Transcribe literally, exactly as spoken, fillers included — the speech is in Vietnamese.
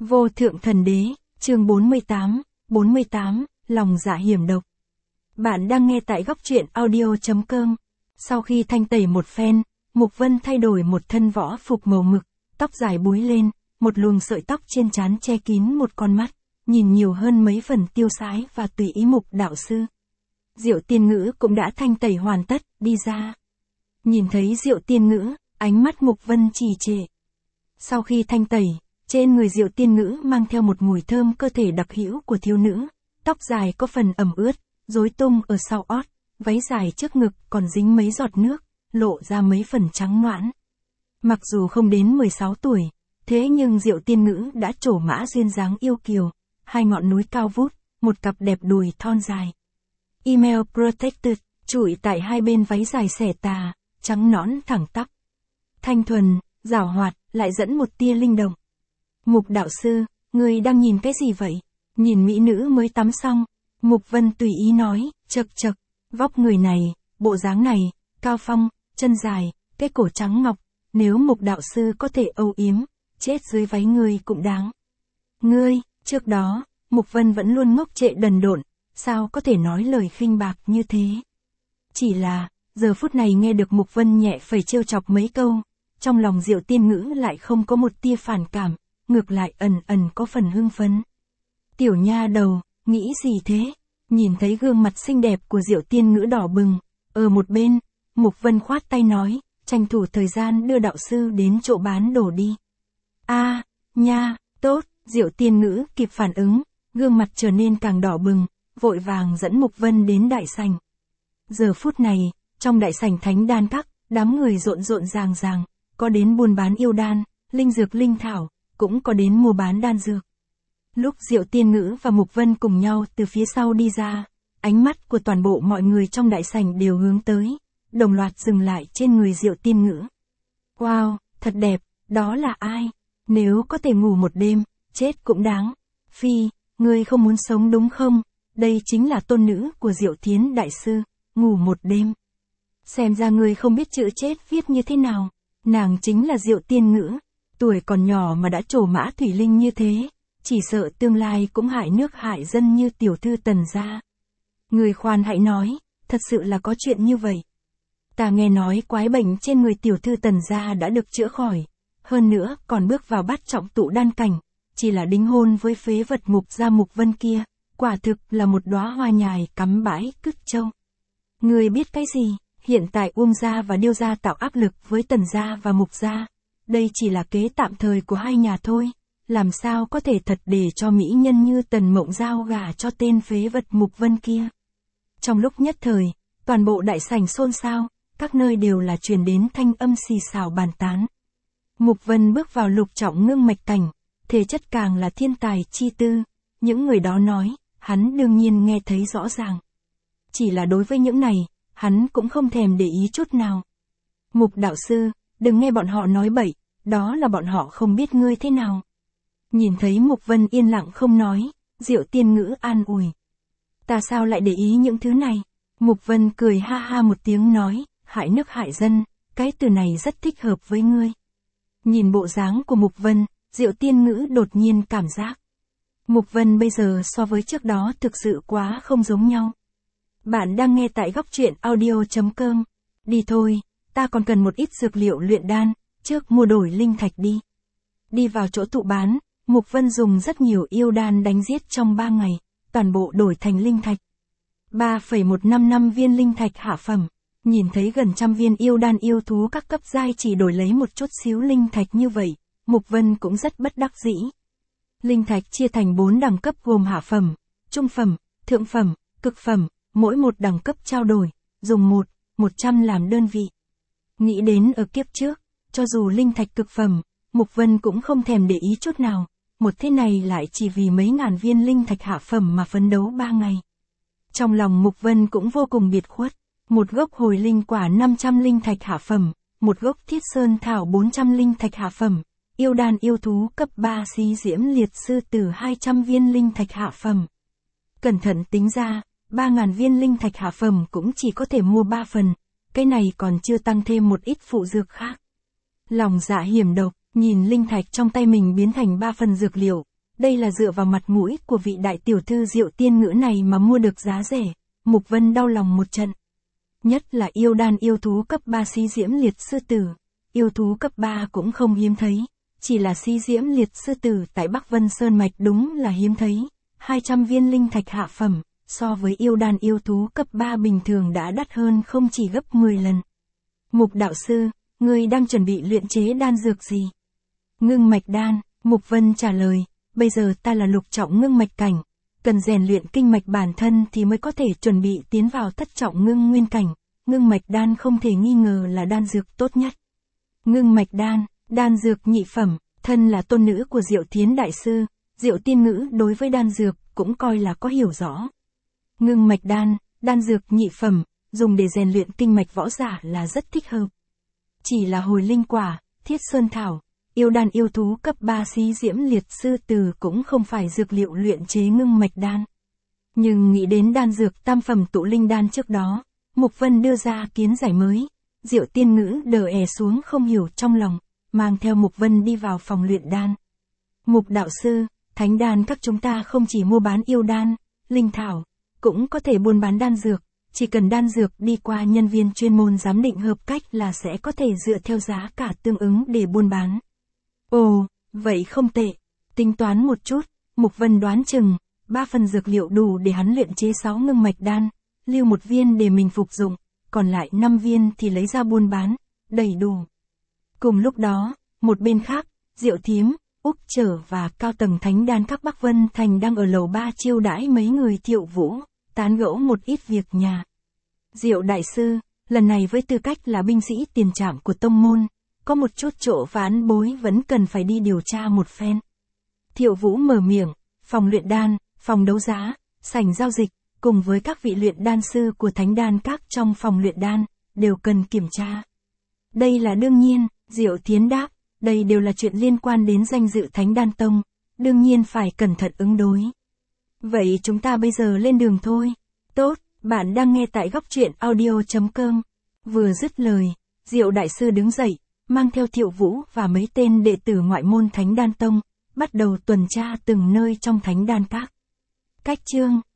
Vô thượng thần đế, chương bốn mươi tám, bốn mươi tám, lòng dạ hiểm độc. Bạn đang nghe tại góc truyện audio chấm com. Sau khi thanh tẩy một phen, Mục Vân thay đổi một thân võ phục màu mực, tóc dài búi lên, một luồng sợi tóc trên trán che kín một con mắt, nhìn nhiều hơn mấy phần tiêu sái và tùy ý Mục đạo sư. Diệu Tiên Ngữ cũng đã thanh tẩy hoàn tất, đi ra. Nhìn thấy Diệu Tiên Ngữ, ánh mắt Mục Vân trì trệ. Sau khi thanh tẩy, trên người Diệu Tiên Ngữ mang theo một mùi thơm cơ thể đặc hữu của thiếu nữ, tóc dài có phần ẩm ướt, rối tung ở sau ót, váy dài trước ngực còn dính mấy giọt nước, lộ ra mấy phần trắng noãn. Mặc dù không đến mười sáu tuổi, thế nhưng Diệu Tiên Ngữ đã trổ mã duyên dáng yêu kiều, hai ngọn núi cao vút, một cặp đẹp đùi thon dài. Email protected, trụi tại hai bên váy dài xẻ tà, trắng nõn thẳng tắp. Thanh thuần, giảo hoạt, lại dẫn một tia linh động. Mục đạo sư, người đang nhìn cái gì vậy? Nhìn mỹ nữ mới tắm xong. Mục Vân tùy ý nói, chậc chậc, vóc người này, bộ dáng này, cao phong, chân dài, cái cổ trắng ngọc, nếu Mục đạo sư có thể âu yếm, chết dưới váy ngươi cũng đáng. Ngươi, trước đó, Mục Vân vẫn luôn ngốc trệ đần độn, sao có thể nói lời khinh bạc như thế? Chỉ là, giờ phút này nghe được Mục Vân nhẹ phẩy trêu chọc mấy câu, trong lòng Diệu Tiên Ngữ lại không có một tia phản cảm, ngược lại ẩn ẩn có phần hưng phấn. Tiểu nha đầu, nghĩ gì thế? Nhìn thấy gương mặt xinh đẹp của Diệu Tiên Ngữ đỏ bừng, ở một bên, Mục Vân khoát tay nói, tranh thủ thời gian đưa đạo sư đến chỗ bán đồ đi. A, nha, tốt, Diệu Tiên Ngữ kịp phản ứng, gương mặt trở nên càng đỏ bừng, vội vàng dẫn Mục Vân đến đại sảnh. Giờ phút này, trong đại sảnh Thánh Đan Các, đám người rộn rộn ràng ràng, có đến buôn bán yêu đan, linh dược linh thảo, cũng có đến mua bán đan dược. Lúc Diệu Tiên Ngữ và Mục Vân cùng nhau từ phía sau đi ra, ánh mắt của toàn bộ mọi người trong đại sảnh đều hướng tới, đồng loạt dừng lại trên người Diệu Tiên Ngữ. Wow, thật đẹp, đó là ai? Nếu có thể ngủ một đêm, chết cũng đáng. Phi, ngươi không muốn sống đúng không? Đây chính là tôn nữ của Diệu Thiến đại sư, ngủ một đêm. Xem ra ngươi không biết chữ chết viết như thế nào. Nàng chính là Diệu Tiên Ngữ, tuổi còn nhỏ mà đã trổ mã thủy linh như thế, chỉ sợ tương lai cũng hại nước hại dân như tiểu thư Tần gia. Người khoan hãy nói, thật sự là có chuyện như vậy. Ta nghe nói quái bệnh trên người tiểu thư Tần gia đã được chữa khỏi, hơn nữa còn bước vào bát trọng tụ đan cảnh, chỉ là đính hôn với phế vật Mục gia Mục Vân kia, quả thực là một đóa hoa nhài cắm bãi cứt châu. Người biết cái gì? Hiện tại Uông gia và Điêu gia tạo áp lực với Tần gia và Mục gia. Đây chỉ là kế tạm thời của hai nhà thôi. Làm sao có thể thật để cho mỹ nhân như Tần Mộng Giao gả cho tên phế vật Mục Vân kia. Trong lúc nhất thời, toàn bộ đại sảnh xôn xao, các nơi đều là truyền đến thanh âm xì xào bàn tán. Mục Vân bước vào lục trọng ngưng mạch cảnh, thể chất càng là thiên tài chi tư. Những người đó nói, hắn đương nhiên nghe thấy rõ ràng. Chỉ là đối với những này, hắn cũng không thèm để ý chút nào. Mục đạo sư, đừng nghe bọn họ nói bậy, đó là bọn họ không biết ngươi thế nào. Nhìn thấy Mục Vân yên lặng không nói, Diệu Tiên Ngữ an ủi. Ta sao lại để ý những thứ này? Mục Vân cười ha ha một tiếng nói, hại nước hại dân, cái từ này rất thích hợp với ngươi. Nhìn bộ dáng của Mục Vân, Diệu Tiên Ngữ đột nhiên cảm giác. Mục Vân bây giờ so với trước đó thực sự quá không giống nhau. Bạn đang nghe tại góc truyện audio chấm com. Đi thôi, ta còn cần một ít dược liệu luyện đan, trước mua đổi linh thạch đi. Đi vào chỗ tụ bán, Mục Vân dùng rất nhiều yêu đan đánh giết trong ba ngày, toàn bộ đổi thành linh thạch. ba phẩy một năm năm viên linh thạch hạ phẩm, nhìn thấy gần trăm viên yêu đan yêu thú các cấp giai chỉ đổi lấy một chút xíu linh thạch như vậy, Mục Vân cũng rất bất đắc dĩ. Linh thạch chia thành bốn đẳng cấp gồm hạ phẩm, trung phẩm, thượng phẩm, cực phẩm. Mỗi một đẳng cấp trao đổi, dùng một, một trăm làm đơn vị. Nghĩ đến ở kiếp trước, cho dù linh thạch cực phẩm, Mục Vân cũng không thèm để ý chút nào, một thế này lại chỉ vì mấy ngàn viên linh thạch hạ phẩm mà phấn đấu ba ngày. Trong lòng Mục Vân cũng vô cùng biệt khuất, một gốc hồi linh quả năm trăm linh thạch hạ phẩm, một gốc thiết sơn thảo bốn trăm linh thạch hạ phẩm, yêu đan yêu thú cấp ba xí diễm liệt sư tử hai trăm viên linh thạch hạ phẩm. Cẩn thận tính ra, ba ngàn viên linh thạch hạ phẩm cũng chỉ có thể mua ba phần, cái này còn chưa tăng thêm một ít phụ dược khác. Lòng dạ hiểm độc, nhìn linh thạch trong tay mình biến thành ba phần dược liệu, đây là dựa vào mặt mũi của vị đại tiểu thư Diệu Tiên Ngữ này mà mua được giá rẻ. Mục Vân đau lòng một trận. Nhất là yêu đan yêu thú cấp ba xí diễm liệt sư tử. Yêu thú cấp ba cũng không hiếm thấy. Chỉ là xí diễm liệt sư tử tại Bắc Vân Sơn Mạch đúng là hiếm thấy. hai trăm viên linh thạch hạ phẩm, so với yêu đan yêu thú cấp ba bình thường đã đắt hơn không chỉ gấp mười lần. Mục đạo sư, ngươi đang chuẩn bị luyện chế đan dược gì? Ngưng mạch đan, Mục Vân trả lời, bây giờ ta là lục trọng ngưng mạch cảnh, cần rèn luyện kinh mạch bản thân thì mới có thể chuẩn bị tiến vào thất trọng ngưng nguyên cảnh, ngưng mạch đan không thể nghi ngờ là đan dược tốt nhất. Ngưng mạch đan, đan dược nhị phẩm, thân là tôn nữ của Diệu Thiến đại sư, Diệu Tiên Ngữ đối với đan dược cũng coi là có hiểu rõ. Ngưng mạch đan, đan dược nhị phẩm, dùng để rèn luyện kinh mạch võ giả là rất thích hợp. Chỉ là hồi linh quả, thiết sơn thảo, yêu đan yêu thú cấp ba xí diễm liệt sư tử cũng không phải dược liệu luyện chế ngưng mạch đan. Nhưng nghĩ đến đan dược tam phẩm tụ linh đan trước đó, Mục Vân đưa ra kiến giải mới. Diệu Tiên Ngữ đờ è xuống không hiểu trong lòng, mang theo Mục Vân đi vào phòng luyện đan. Mục đạo sư, thánh đan các chúng ta không chỉ mua bán yêu đan, linh thảo, cũng có thể buôn bán đan dược, chỉ cần đan dược đi qua nhân viên chuyên môn giám định hợp cách là sẽ có thể dựa theo giá cả tương ứng để buôn bán. Ồ, vậy không tệ. Tính toán một chút, Mục Vân đoán chừng, ba phần dược liệu đủ để hắn luyện chế sáu ngưng mạch đan, lưu một viên để mình phục dụng, còn lại năm viên thì lấy ra buôn bán, đầy đủ. Cùng lúc đó, một bên khác, Diệu Thiếm, Úc Trở và cao tầng thánh đan các Bắc Vân Thành đang ở lầu ba chiêu đãi mấy người Thiệu Vũ, tán gẫu một ít việc nhà. Diệu đại sư, lần này với tư cách là binh sĩ tiền trạm của tông môn, có một chút chỗ ván bối vẫn cần phải đi điều tra một phen. Thiệu Vũ mở miệng, phòng luyện đan, phòng đấu giá, sảnh giao dịch, cùng với các vị luyện đan sư của thánh đan các trong phòng luyện đan, đều cần kiểm tra. Đây là đương nhiên, Diệu Thiến đáp, đây đều là chuyện liên quan đến danh dự thánh đan tông, đương nhiên phải cẩn thận ứng đối. Vậy chúng ta bây giờ lên đường thôi. Tốt, bạn đang nghe tại góc truyện audio chấm com. Vừa dứt lời, Diệu đại sư đứng dậy, mang theo Thiệu Vũ và mấy tên đệ tử ngoại môn thánh đan tông, bắt đầu tuần tra từng nơi trong thánh đan các. Cách chương